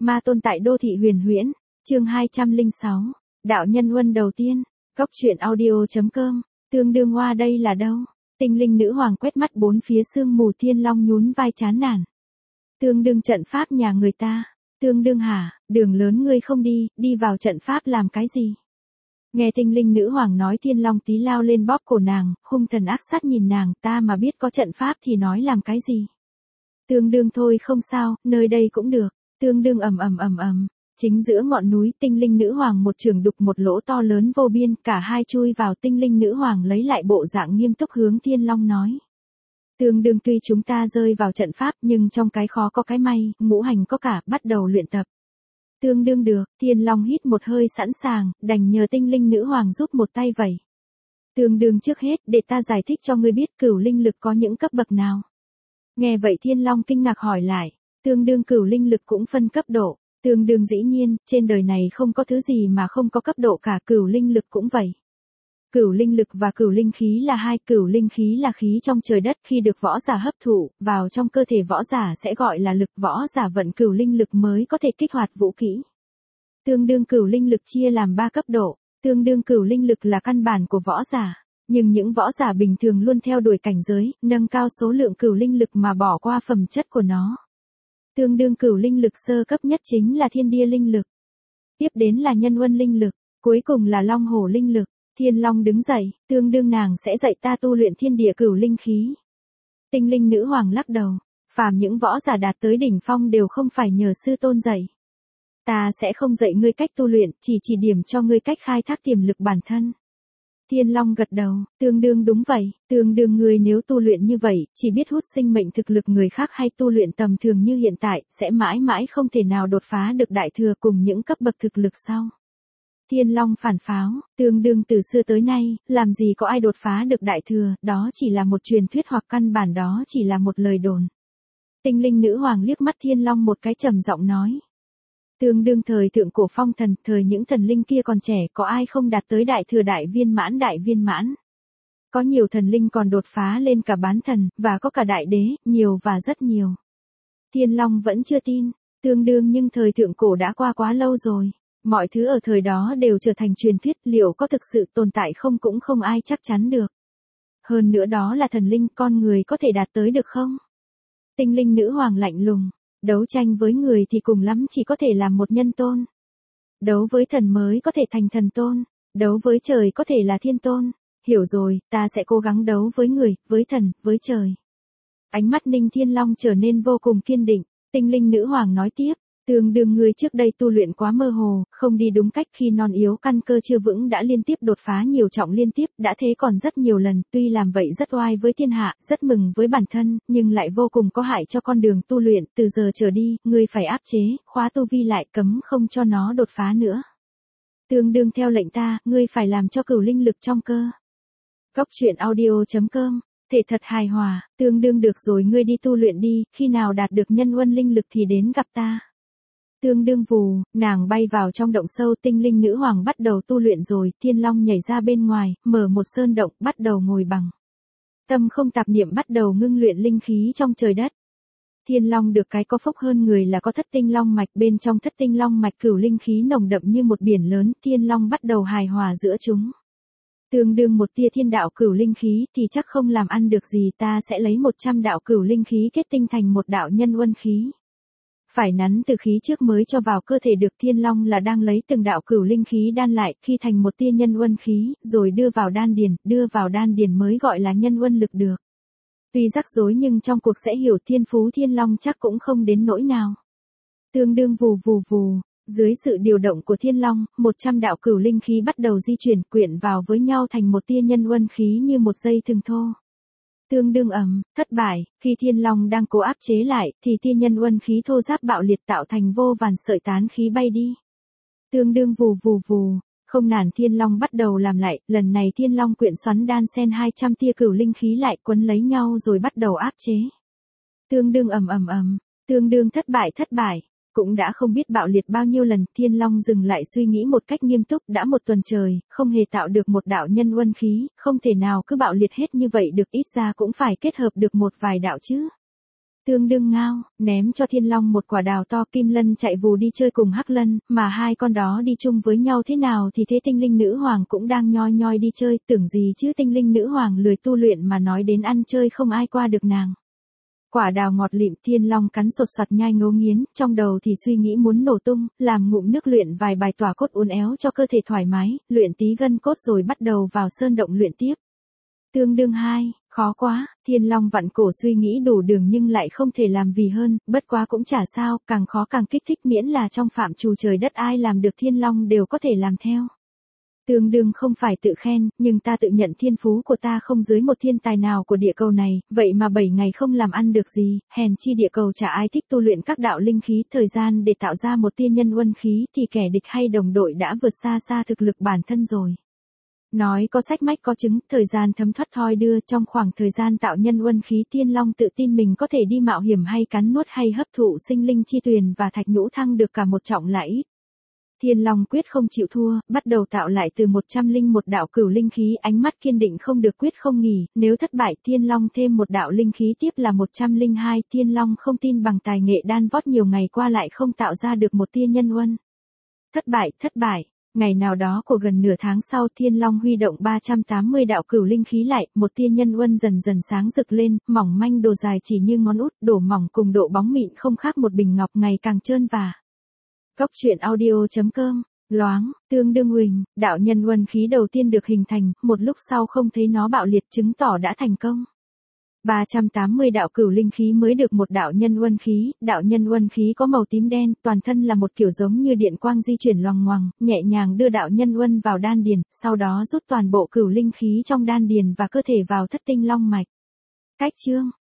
Ma tôn tại đô thị huyền huyễn, chương 206, đạo nhân huân đầu tiên, góc truyện audio.com, tương đương hoa đây là đâu? Tinh linh nữ hoàng quét mắt bốn phía sương mù Thiên Long nhún vai chán nản. Tương đương trận pháp nhà người ta, tương đương hả, đường lớn ngươi không đi, đi vào trận pháp làm cái gì? Nghe tinh linh nữ hoàng nói Thiên Long tí lao lên bóp cổ nàng, hung thần ác sát nhìn nàng, ta mà biết có trận pháp thì nói làm cái gì? Tương đương thôi không sao, nơi đây cũng được, tương đương ầm. Chính giữa ngọn núi tinh linh nữ hoàng một trường đục một lỗ to lớn vô biên, cả hai chui vào tinh linh nữ hoàng lấy lại bộ dạng nghiêm túc hướng Thiên Long nói. Tương đương tuy chúng ta rơi vào trận pháp nhưng trong cái khó có cái may, ngũ hành có cả, bắt đầu luyện tập. Tương đương được, Thiên Long hít một hơi sẵn sàng, đành nhờ tinh linh nữ hoàng giúp một tay vậy. Tương đương trước hết để ta giải thích cho ngươi biết cửu linh lực có những cấp bậc nào. Nghe vậy Thiên Long kinh ngạc hỏi lại, tương đương cửu linh lực cũng phân cấp độ. Tương đương dĩ nhiên, trên đời này không có thứ gì mà không có cấp độ cả, cửu linh lực cũng vậy. Cửu linh lực và cửu linh khí là hai, cửu linh khí là khí trong trời đất khi được võ giả hấp thụ, vào trong cơ thể võ giả sẽ gọi là lực, võ giả vận cửu linh lực mới có thể kích hoạt vũ khí. Tương đương cửu linh lực chia làm 3 cấp độ, tương đương cửu linh lực là căn bản của võ giả, nhưng những võ giả bình thường luôn theo đuổi cảnh giới, nâng cao số lượng cửu linh lực mà bỏ qua phẩm chất của nó. Tương đương cửu linh lực sơ cấp nhất chính là thiên địa linh lực. Tiếp đến là nhân huân linh lực, cuối cùng là long hổ linh lực. Thiên Long đứng dậy, tương đương nàng sẽ dạy ta tu luyện thiên địa cửu linh khí. Tinh linh nữ hoàng lắc đầu, phàm những võ giả đạt tới đỉnh phong đều không phải nhờ sư tôn dạy. Ta sẽ không dạy ngươi cách tu luyện, chỉ điểm cho ngươi cách khai thác tiềm lực bản thân. Thiên Long gật đầu, tương đương đúng vậy, tương đương ngươi nếu tu luyện như vậy, chỉ biết hút sinh mệnh thực lực người khác hay tu luyện tầm thường như hiện tại, sẽ mãi mãi không thể nào đột phá được đại thừa cùng những cấp bậc thực lực sau. Thiên Long phản pháo, tương đương từ xưa tới nay, làm gì có ai đột phá được đại thừa, đó chỉ là một truyền thuyết hoặc căn bản đó chỉ là một lời đồn. Tinh linh nữ hoàng liếc mắt Thiên Long một cái trầm giọng nói. Tương đương thời thượng cổ phong thần, thời những thần linh kia còn trẻ, có ai không đạt tới đại thừa đại viên mãn. Có nhiều thần linh còn đột phá lên cả bán thần, và có cả đại đế, nhiều và rất nhiều. Thiên Long vẫn chưa tin, tương đương nhưng thời thượng cổ đã qua quá lâu rồi. Mọi thứ ở thời đó đều trở thành truyền thuyết, liệu có thực sự tồn tại không cũng không ai chắc chắn được. Hơn nữa đó là thần linh, con người có thể đạt tới được không? Tinh linh nữ hoàng lạnh lùng, đấu tranh với người thì cùng lắm chỉ có thể làm một nhân tôn. Đấu với thần mới có thể thành thần tôn, đấu với trời có thể là thiên tôn. Hiểu rồi, ta sẽ cố gắng đấu với người, với thần, với trời. Ánh mắt Ninh Thiên Long trở nên vô cùng kiên định, tinh linh nữ hoàng nói tiếp. Tương đương ngươi trước đây tu luyện quá mơ hồ, không đi đúng cách khi non yếu căn cơ chưa vững đã liên tiếp đột phá nhiều trọng liên tiếp, đã thế còn rất nhiều lần, tuy làm vậy rất oai với thiên hạ, rất mừng với bản thân, nhưng lại vô cùng có hại cho con đường tu luyện, từ giờ trở đi, ngươi phải áp chế, khóa tu vi lại, cấm không cho nó đột phá nữa. Tương đương theo lệnh ta, ngươi phải làm cho cửu linh lực trong cơ. Góc truyện audio.com, thể thật hài hòa, tương đương được rồi ngươi đi tu luyện đi, khi nào đạt được nhân huân linh lực thì đến gặp ta. Tương đương vù, nàng bay vào trong động sâu, tinh linh nữ hoàng bắt đầu tu luyện rồi, Thiên Long nhảy ra bên ngoài, mở một sơn động, bắt đầu ngồi bằng. Tâm không tạp niệm bắt đầu ngưng luyện linh khí trong trời đất. Thiên Long được cái có phúc hơn người là có thất tinh long mạch, bên trong thất tinh long mạch cửu linh khí nồng đậm như một biển lớn, Thiên Long bắt đầu hài hòa giữa chúng. Tương đương một tia thiên đạo cửu linh khí thì chắc không làm ăn được gì, ta sẽ lấy 100 đạo cửu linh khí kết tinh thành một đạo nhân huân khí. Phải nắn từ khí trước mới cho vào cơ thể được. Thiên Long là đang lấy từng đạo cửu linh khí đan lại, khi thành một tia nhân huân khí, rồi đưa vào đan điền mới gọi là nhân huân lực được. Tuy rắc rối nhưng trong cuộc sẽ hiểu thiên phú Thiên Long chắc cũng không đến nỗi nào. Tương đương vù, dưới sự điều động của Thiên Long, 100 đạo cửu linh khí bắt đầu di chuyển quyện vào với nhau thành một tia nhân huân khí như một dây thừng thô. Tương đương thất bại, khi Thiên Long đang cố áp chế lại, thì tia nhân huân khí thô ráp bạo liệt tạo thành vô vàn sợi tán khí bay đi. Tương đương vù, không nản Thiên Long bắt đầu làm lại, lần này Thiên Long quyện xoắn đan xen 200 tia cửu linh khí lại quấn lấy nhau rồi bắt đầu áp chế. Tương đương tương đương thất bại. Cũng đã không biết bạo liệt bao nhiêu lần, Thiên Long dừng lại suy nghĩ một cách nghiêm túc, đã một tuần trời, không hề tạo được một đạo nhân huân khí, không thể nào cứ bạo liệt hết như vậy được, ít ra cũng phải kết hợp được một vài đạo chứ. Tương đương ngao, ném cho Thiên Long một quả đào to. Kim Lân chạy vù đi chơi cùng Hắc Lân, mà hai con đó đi chung với nhau thế nào thì thế. Tinh linh nữ hoàng cũng đang nhoi nhoi đi chơi, tưởng gì chứ tinh linh nữ hoàng lười tu luyện mà nói đến ăn chơi không ai qua được nàng. Quả đào ngọt lịm, Thiên Long cắn sột soạt nhai ngấu nghiến, trong đầu thì suy nghĩ muốn nổ tung, làm ngụm nước luyện vài bài tỏa cốt uốn éo cho cơ thể thoải mái, luyện tí gân cốt rồi bắt đầu vào sơn động luyện tiếp. Tương đương 2, khó quá, Thiên Long vặn cổ suy nghĩ đủ đường nhưng lại không thể làm vì hơn, bất quá cũng chả sao, càng khó càng kích thích miễn là trong phạm trù trời đất ai làm được Thiên Long đều có thể làm theo. Tương đương không phải tự khen, nhưng ta tự nhận thiên phú của ta không dưới một thiên tài nào của địa cầu này, vậy mà 7 ngày không làm ăn được gì, hèn chi địa cầu chả ai thích tu luyện các đạo linh khí, thời gian để tạo ra một tia nhân uân khí thì kẻ địch hay đồng đội đã vượt xa xa thực lực bản thân rồi. Nói có sách mách có chứng, thời gian thấm thoát thoi đưa, trong khoảng thời gian tạo nhân uân khí Thiên Long tự tin mình có thể đi mạo hiểm hay cắn nuốt hay hấp thụ sinh linh chi tuyền và thạch nhũ thăng được cả một trọng lại ít. Thiên Long quyết không chịu thua, bắt đầu tạo lại từ 101 đạo cửu linh khí, ánh mắt kiên định không được quyết không nghỉ, nếu thất bại Thiên Long thêm một đạo linh khí tiếp là 102, Thiên Long không tin bằng tài nghệ đan vót nhiều ngày qua lại không tạo ra được một tia nhân uân. Thất bại. Ngày nào đó của gần nửa tháng sau Thiên Long huy động 380 đạo cửu linh khí lại, một tia nhân uân dần dần sáng rực lên, mỏng manh độ dài chỉ như ngón út, độ mỏng cùng độ bóng mịn không khác một bình ngọc ngày càng trơn và. Góc truyện audio.com, loáng, tương đương huỳnh, đạo nhân uân khí đầu tiên được hình thành, một lúc sau không thấy nó bạo liệt chứng tỏ đã thành công. 380 đạo cửu linh khí mới được một đạo nhân uân khí, đạo nhân uân khí có màu tím đen, toàn thân là một kiểu giống như điện quang di chuyển loằng ngoằng, nhẹ nhàng đưa đạo nhân uân vào đan điền, sau đó rút toàn bộ cửu linh khí trong đan điền và cơ thể vào thất tinh long mạch. Cách chương